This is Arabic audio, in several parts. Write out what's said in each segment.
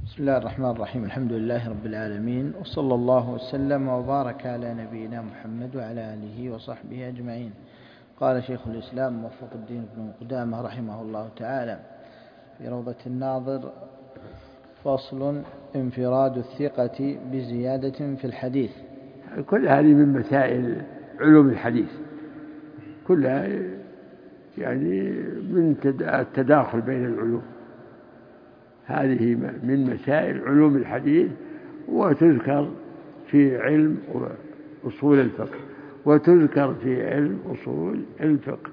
بسم الله الرحمن الرحيم. الحمد لله رب العالمين، وصلى الله وسلم وبارك على نبينا محمد وعلى آله وصحبه أجمعين. قال شيخ الإسلام موفق الدين بن قدامة رحمه الله تعالى في روضة الناظر: فصل: انفراد الثقة بزيادة في الحديث. كل هذه من مسائل علوم الحديث، كلها يعني من التداخل بين العلوم. هذه من مسائل علوم الحديث، وتذكر في علم أصول الفقه، وتذكر في علم أصول الفقه.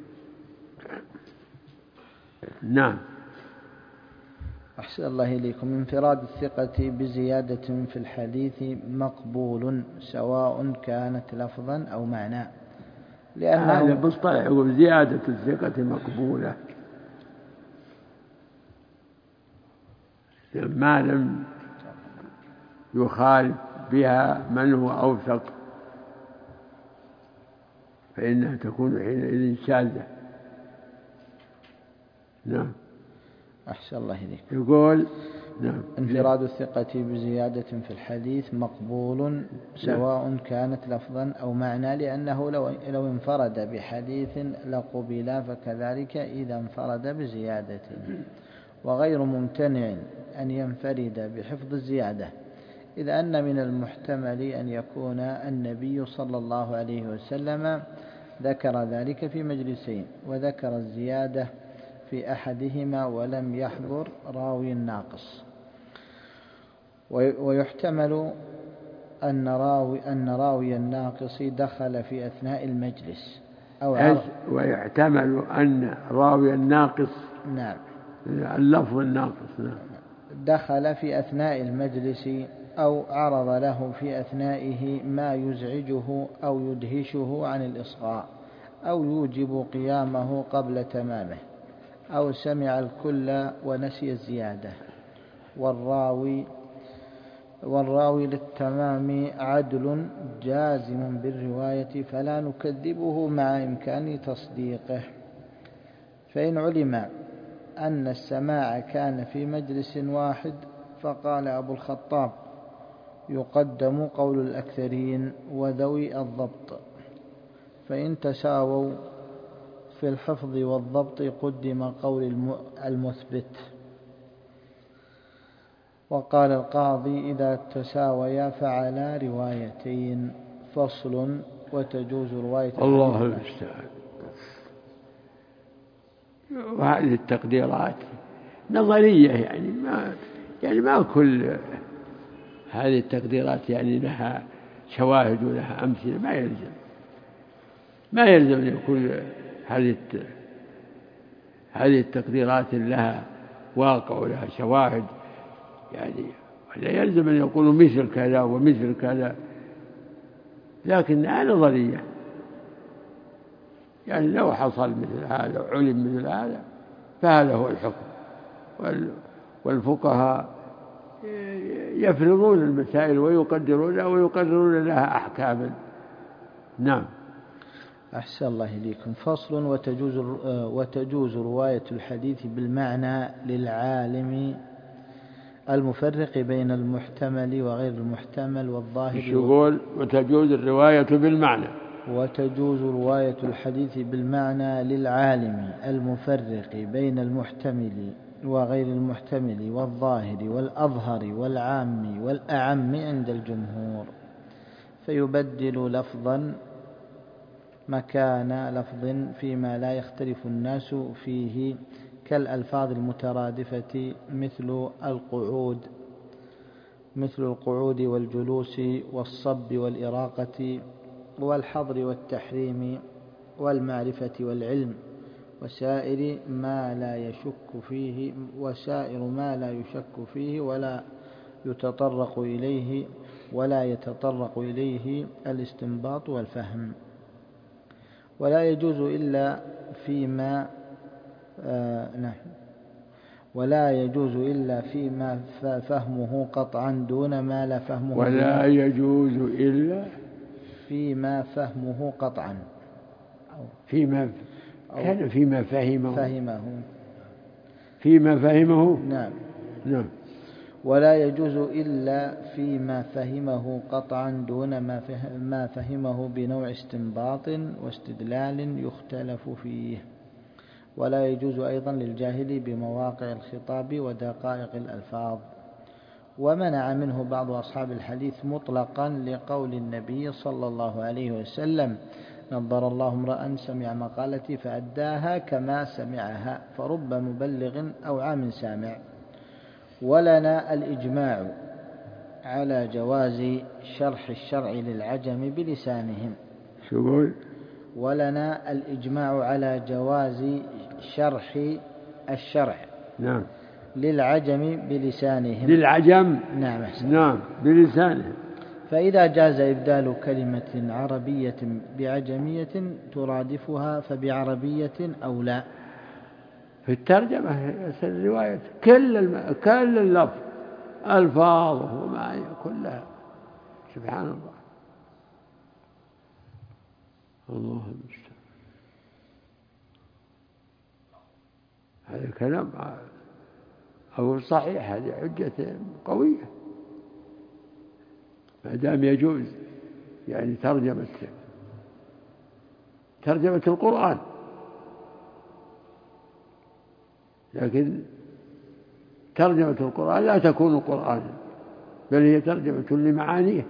نعم. أحسن الله إليكم. انفراد الثقة بزيادة في الحديث مقبول سواء كانت لفظا أو معنى، لأنه هذا مصطلح يقول زيادة الثقة مقبولة ما لم يخالف بها من هو أوثق، فإنها تكون حينئذ شاذة. نعم. أحسن الله إليك. يقول نعم. انفراد الثقة بزيادة في الحديث مقبول سواء كانت لفظا أو معنى، لأنه لو انفرد بحديث لقبل، فكذلك إذا انفرد بزيادة. وغير ممتنع أن ينفرد بحفظ الزيادة، إذ أن من المحتمل أن يكون النبي صلى الله عليه وسلم ذكر ذلك في مجلسين، وذكر الزيادة في أحدهما ولم يحضر راوي ناقص. ويحتمل أن راوي الناقص دخل في أثناء المجلس ويحتمل أن راوي الناقص، نعم، اللفظ الناقص، نعم، دخل في أثناء المجلس أو عرض له في أثنائه ما يزعجه أو يدهشه عن الإصغاء، أو يوجب قيامه قبل تمامه، أو سمع الكل ونسي الزيادة. والراوي للتمام عدل جازم بالرواية، فلا نكذبه مع إمكان تصديقه. فإن علم أن السماع كان في مجلس واحد، فقال أبو الخطاب: يقدم قول الأكثرين وذوي الضبط، فإن تساووا في الحفظ والضبط قدم قول المثبت. وقال القاضي: إذا تساويا فعلى روايتين. فصل: وتجوز رواية الله المستعان. وهذه التقديرات نظرية، يعني ما كل هذه التقديرات يعني لها شواهد ولها أمثلة. ما يلزم أن يكون هذه التقديرات لها واقع ولها شواهد، يعني ولا يلزم أن يقولوا مثل كذا ومثل كذا، لكنها نظرية. يعني لو حصل مثل هذا علم مثل هذا فهذا هو الحكم. والفقهاء يفرضون المسائل ويقررون لها أحكاما. نعم. أحسن الله إليكم. فصل: وتجوز رواية الحديث بالمعنى للعالم المفرق بين المحتمل وغير المحتمل والظاهر. يقول وتجوز الرواية بالمعنى. وتجوز رواية الحديث بالمعنى للعالم المفرق بين المحتمل وغير المحتمل والظاهر والأظهر والعام والأعم عند الجمهور، فيبدل لفظا مكان لفظ فيما لا يختلف الناس فيه، كالألفاظ المترادفة مثل القعود والجلوس والصب والإراقة والحظر والتحريم والمعرفة والعلم، وسائر ما لا يشك فيه ولا يتطرق إليه الاستنباط والفهم. ولا يجوز إلا فيما فهمه قطعا دون ما لا فهمه. ولا يجوز إلا فيما فهمه قطعا، فيما فهمه. نعم. ولا يجوز إلا فيما فهمه قطعا دون ما فهمه بنوع استنباط واستدلال يختلف فيه. ولا يجوز أيضا للجاهل بمواقع الخطاب ودقائق الألفاظ. ومنع منه بعض أصحاب الحديث مطلقا لقول النبي صلى الله عليه وسلم: نظر الله امرأ سمع مقالتي فأداها كما سمعها، فرب مبلغ أو عام سامع. ولنا الإجماع على جواز شرح الشرع للعجم بلسانهم. ولنا الإجماع على جواز شرح الشرع نعم للعجم بلسانهم. للعجم نعم بلسانهم. فإذا جاز إبدال كلمة عربية بعجمية ترادفها فبعربية أو لا. في الترجمة الرواية كل اللفظ ألفاظه ومعاني كلها. سبحان الله. الله المستعان. هذا الكلام أو صحيح، هذه حجة قوية ما دام يجوز يعني ترجمة القرآن، لكن ترجمة القرآن لا تكون قرآنا بل هي ترجمة لمعانيه.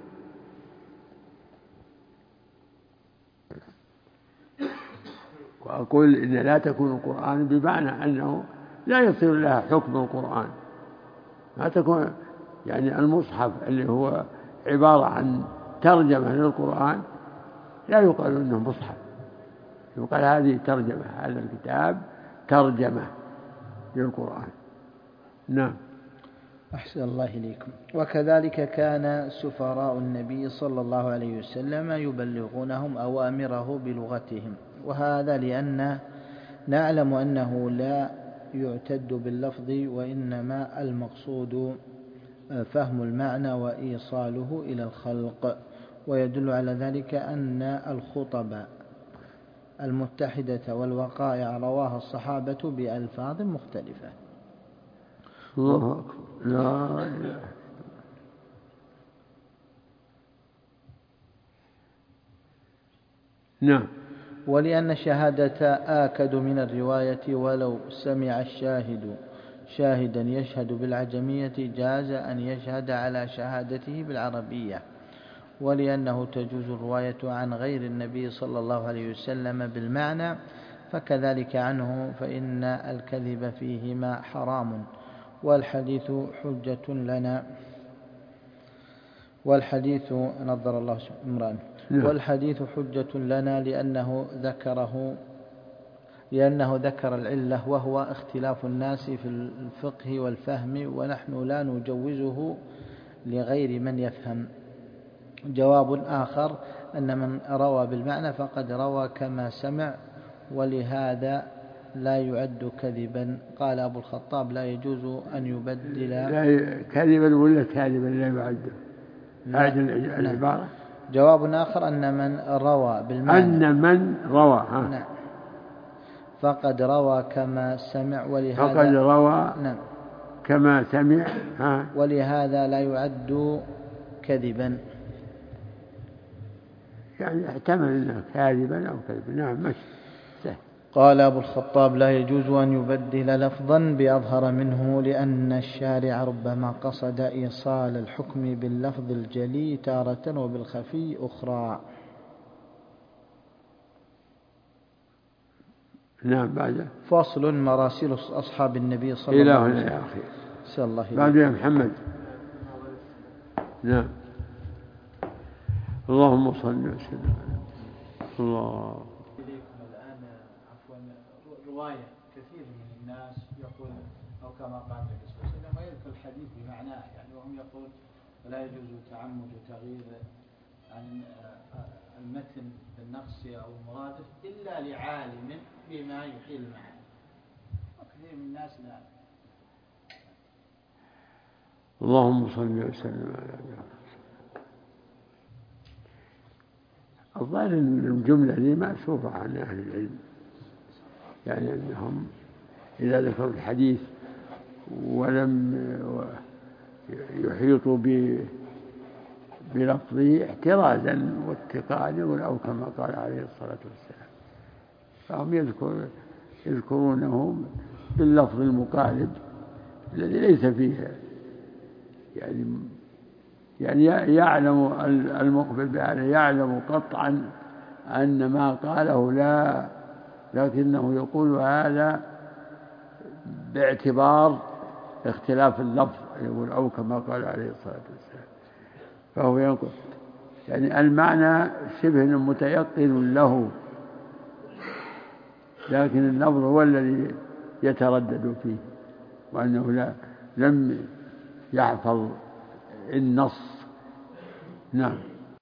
وأقول إن لا تكون قرآن بمعنى أنه لا يصير لها حكم القرآن. ما تكون يعني المصحف اللي هو عبارة عن ترجمة للقرآن لا يقال إنه مصحف، يقال هذه ترجمة، هذا الكتاب ترجمة للقرآن. نعم. أحسن الله إليكم. وكذلك كان سفراء النبي صلى الله عليه وسلم يبلغونهم أوامره بلغتهم، وهذا لأن نعلم أنه لا يعتد باللفظ، وإنما المقصود فهم المعنى وإيصاله إلى الخلق. ويدل على ذلك أن الخطب المتحدة والوقائع رواها الصحابة بألفاظ مختلفة. الله أكبر. لا إله. نعم. ولأن الشهادة آكد من الرواية، ولو سمع الشاهد شاهدا يشهد بالعجمية جاز أن يشهد على شهادته بالعربية. ولأنه تجوز الرواية عن غير النبي صلى الله عليه وسلم بالمعنى، فكذلك عنه، فإن الكذب فيهما حرام. والحديث حجة لنا نظر الله امرأ. والحديث حجة لنا لأنه ذكر العلة، وهو اختلاف الناس في الفقه والفهم، ونحن لا نجوزه لغير من يفهم. جواب آخر أن من روى بالمعنى فقد روى كما سمع، ولهذا لا يعد كذبا. قال أبو الخطاب: لا يجوز أن يبدل. لا كذبا ولا كاذبا لا يعد. هذه العبارة. جواب آخر أن من روى بالمعنى نعم فقد روى كما سمع، ولهذا فقد روى كما سمع ولهذا لا يعد كذبا. يعني احتمل أنه كاذبا أو كذبا. نعم ماشي. قال أبو الخطاب: لا يجوز أن يبدل لفظا بأظهر منه، لأن الشارع ربما قصد إيصال الحكم باللفظ الجلي تارة وبالخفي أخرى. نعم. بعد فصل: مراسيل أصحاب النبي صلى الله عليه وسلم. إلى هنا يا أخي. صلى الله عليه وسلم. بعد يا محمد. نعم. اللهم صل وسلم. الله. رواية كثير من الناس يقول أو كما قال النبي صلى الله عليه وسلم ويذكر الحديث بمعناه، يعني وهم يقول ولا يجوز تعمد تغيير عن المتن بالنقص أو المرادف إلا لعالم بما يحيل المعنى. وكثير من الناس لا. اللهم صل وسلم على محمد. الظاهر أن الجملة دي مأثورة عن أهل العلم، يعني أنهم إذا ذكروا الحديث ولم يحيط بلفظه احترازا واتقاء، يقول أو كما قال عليه الصلاة والسلام. فهم يذكرونه باللفظ المقارب الذي ليس فيه يعني يعلم المقبل بهذا، يعلم قطعا أن ما قاله لا، لكنه يقول هذا باعتبار اختلاف اللفظ، يقول أو كما قال عليه الصلاة والسلام. فهو ينقل يعني المعنى شبه متيقن له، لكن اللفظ هو الذي يتردد فيه، وأنه لم يحفظ النص. نعم.